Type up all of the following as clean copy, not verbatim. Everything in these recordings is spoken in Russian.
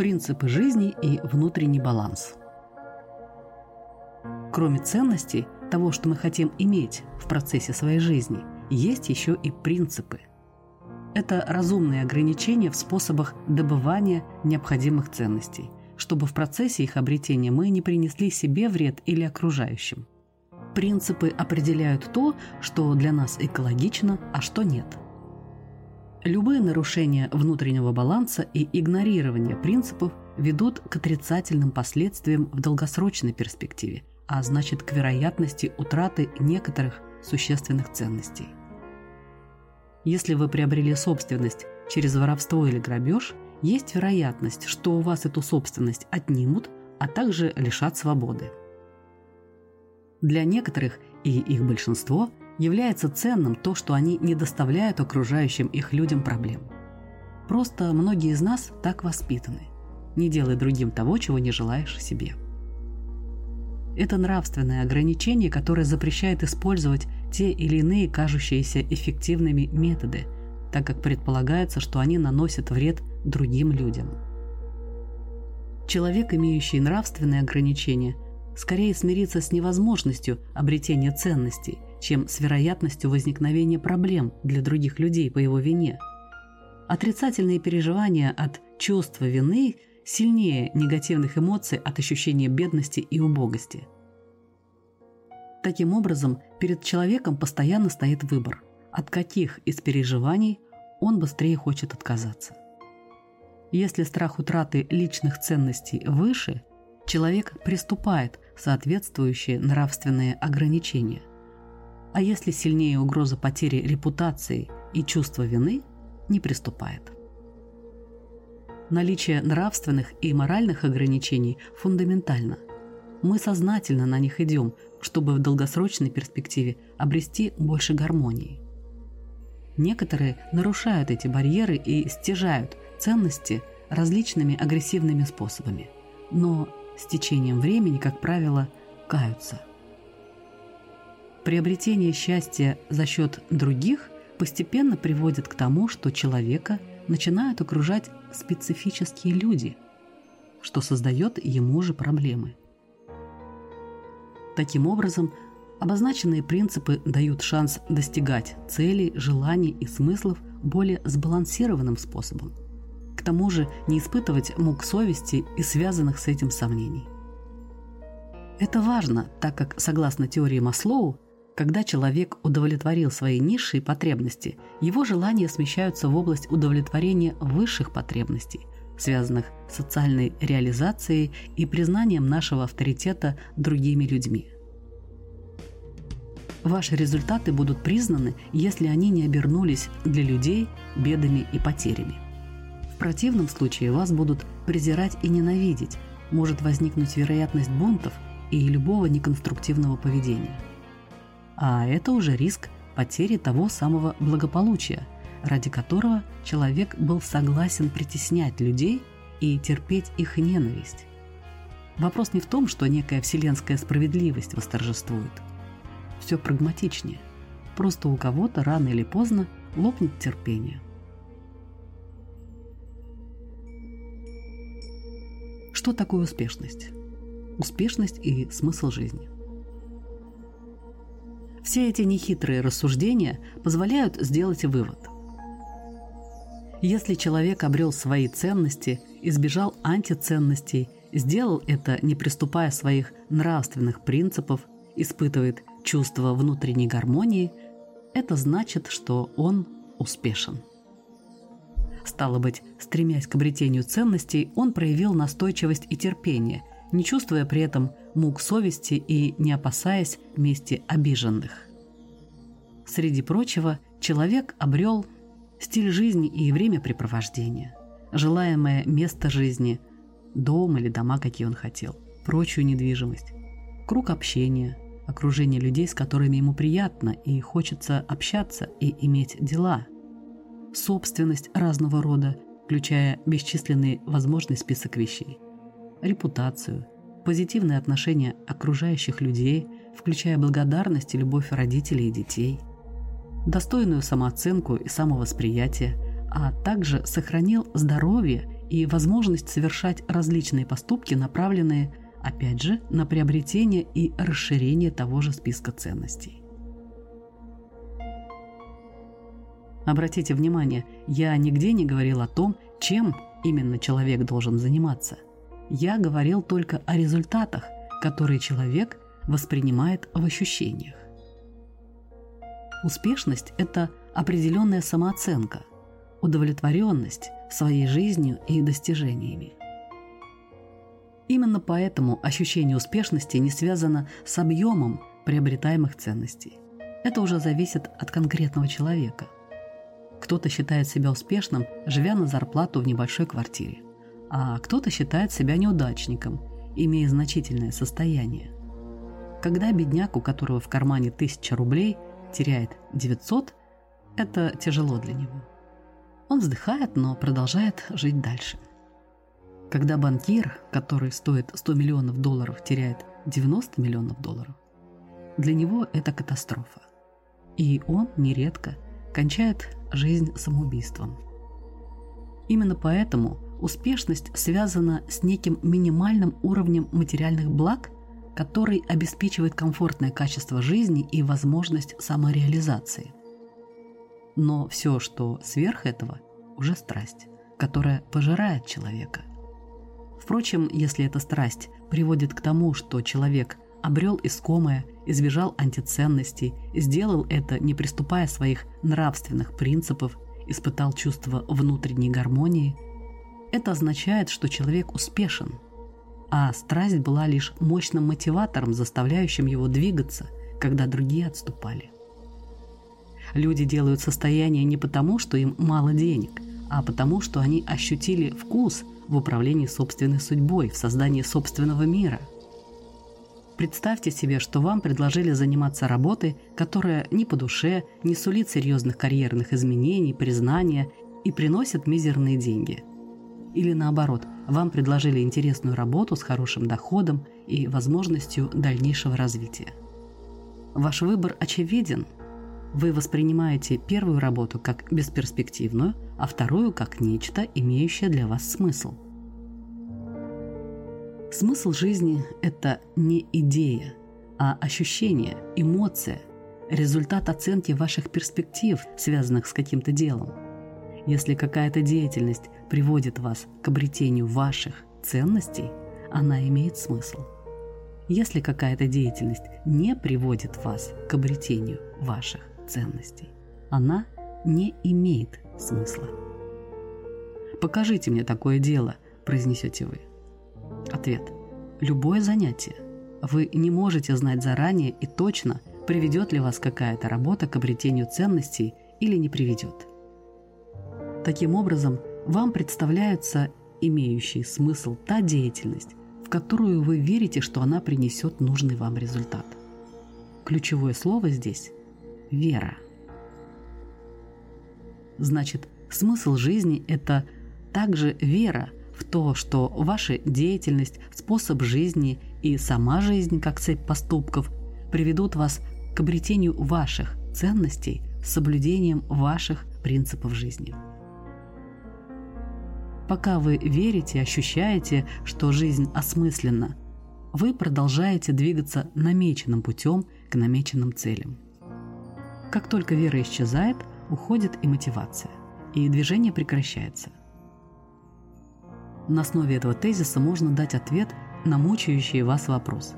принципы жизни и внутренний баланс. Кроме ценностей, того, что мы хотим иметь в процессе своей жизни, есть еще и принципы. Это разумные ограничения в способах добывания необходимых ценностей, чтобы в процессе их обретения мы не принесли себе вред или окружающим. Принципы определяют то, что для нас экологично, а что нет. Любые нарушения внутреннего баланса и игнорирование принципов ведут к отрицательным последствиям в долгосрочной перспективе, а значит к вероятности утраты некоторых существенных ценностей. Если вы приобрели собственность через воровство или грабеж, есть вероятность, что у вас эту собственность отнимут, а также лишат свободы. Для некоторых, и их большинство, является ценным то, что они не доставляют окружающим их людям проблем. Просто многие из нас так воспитаны. Не делай другим того, чего не желаешь себе. Это нравственное ограничение, которое запрещает использовать те или иные кажущиеся эффективными методы, так как предполагается, что они наносят вред другим людям. Человек, имеющий нравственные ограничения, скорее смирится с невозможностью обретения ценностей, чем с вероятностью возникновения проблем для других людей по его вине. Отрицательные переживания от чувства вины сильнее негативных эмоций от ощущения бедности и убогости. Таким образом, перед человеком постоянно стоит выбор, от каких из переживаний он быстрее хочет отказаться. Если страх утраты личных ценностей выше, человек приступает соответствующие нравственные ограничения. А если сильнее угроза потери репутации и чувства вины, не приступает. Наличие нравственных и моральных ограничений фундаментально. Мы сознательно на них идем, чтобы в долгосрочной перспективе обрести больше гармонии. Некоторые нарушают эти барьеры и стяжают ценности различными агрессивными способами, но с течением времени, как правило, каются. Приобретение счастья за счет других постепенно приводит к тому, что человека начинают окружать специфические люди, что создает ему же проблемы. Таким образом, обозначенные принципы дают шанс достигать целей, желаний и смыслов более сбалансированным способом. К тому же не испытывать мук совести и связанных с этим сомнений. Это важно, так как, согласно теории Маслоу, когда человек удовлетворил свои низшие потребности, его желания смещаются в область удовлетворения высших потребностей, связанных с социальной реализацией и признанием нашего авторитета другими людьми. Ваши результаты будут признаны, если они не обернулись для людей бедами и потерями. В противном случае вас будут презирать и ненавидеть, может возникнуть вероятность бунтов и любого неконструктивного поведения. А это уже риск потери того самого благополучия, ради которого человек был согласен притеснять людей и терпеть их ненависть. Вопрос не в том, что некая вселенская справедливость восторжествует. Все прагматичнее. Просто у кого-то рано или поздно лопнет терпение. Что такое успешность? Успешность и смысл жизни. Все эти нехитрые рассуждения позволяют сделать вывод. Если человек обрел свои ценности, избежал антиценностей, сделал это, не приступая своих нравственных принципов, испытывает чувство внутренней гармонии, это значит, что он успешен. Стало быть, стремясь к обретению ценностей, он проявил настойчивость и терпение, не чувствуя при этом мук совести и не опасаясь мести обиженных. Среди прочего, человек обрел стиль жизни и времяпрепровождения, желаемое место жизни, дом или дома, какие он хотел, прочую недвижимость, круг общения, окружение людей, с которыми ему приятно и хочется общаться и иметь дела, собственность разного рода, включая бесчисленный возможный список вещей, репутацию, позитивные отношения окружающих людей, включая благодарность и любовь родителей и детей, достойную самооценку и самовосприятие, а также сохранил здоровье и возможность совершать различные поступки, направленные, опять же, на приобретение и расширение того же списка ценностей. Обратите внимание, я нигде не говорил о том, чем именно человек должен заниматься. Я говорил только о результатах, которые человек воспринимает в ощущениях. Успешность – это определенная самооценка, удовлетворенность своей жизнью и достижениями. Именно поэтому ощущение успешности не связано с объемом приобретаемых ценностей. Это уже зависит от конкретного человека. Кто-то считает себя успешным, живя на зарплату в небольшой квартире, а кто-то считает себя неудачником, имея значительное состояние. Когда бедняк, у которого в кармане 1000 рублей, теряет 900, это тяжело для него. Он вздыхает, но продолжает жить дальше. Когда банкир, который стоит $100 миллионов, теряет $90 миллионов, для него это катастрофа. И он нередко кончает жизнь самоубийством. Именно поэтому успешность связана с неким минимальным уровнем материальных благ, который обеспечивает комфортное качество жизни и возможность самореализации. Но все, что сверх этого, уже страсть, которая пожирает человека. Впрочем, если эта страсть приводит к тому, что человек обрел искомое, избежал антиценностей, сделал это, не приступая своих нравственных принципов, испытал чувство внутренней гармонии, это означает, что человек успешен, а страсть была лишь мощным мотиватором, заставляющим его двигаться, когда другие отступали. Люди делают состояние не потому, что им мало денег, а потому, что они ощутили вкус в управлении собственной судьбой, в создании собственного мира. Представьте себе, что вам предложили заниматься работой, которая не по душе, не сулит серьезных карьерных изменений, признания и приносит мизерные деньги. Или наоборот, вам предложили интересную работу с хорошим доходом и возможностью дальнейшего развития. Ваш выбор очевиден. Вы воспринимаете первую работу как бесперспективную, а вторую как нечто, имеющее для вас смысл. Смысл жизни – это не идея, а ощущение, эмоция, результат оценки ваших перспектив, связанных с каким-то делом. Если какая-то деятельность приводит вас к обретению ваших ценностей, она имеет смысл. Если какая-то деятельность не приводит вас к обретению ваших ценностей, она не имеет смысла. «Покажите мне такое дело», – произнесете вы. Ответ. Любое занятие. Вы не можете знать заранее и точно, приведет ли вас какая-то работа к обретению ценностей или не приведет. Таким образом, вам представляется имеющий смысл та деятельность, в которую вы верите, что она принесет нужный вам результат. Ключевое слово здесь – вера. Значит, смысл жизни – это также вера в то, что ваша деятельность, способ жизни и сама жизнь, как цепь поступков, приведут вас к обретению ваших ценностей с соблюдением ваших принципов жизни. Пока вы верите, ощущаете, что жизнь осмысленна, вы продолжаете двигаться намеченным путем к намеченным целям. Как только вера исчезает, уходит и мотивация, и движение прекращается. На основе этого тезиса можно дать ответ на мучающий вас вопрос.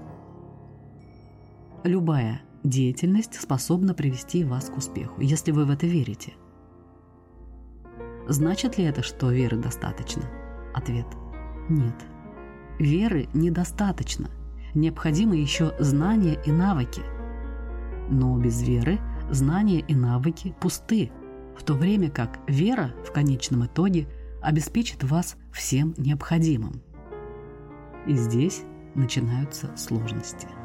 Любая деятельность способна привести вас к успеху, если вы в это верите. Значит ли это, что веры достаточно? Ответ – нет. Веры недостаточно. Необходимы еще знания и навыки. Но без веры знания и навыки пусты, в то время как вера в конечном итоге обеспечит вас всем необходимым. И здесь начинаются сложности.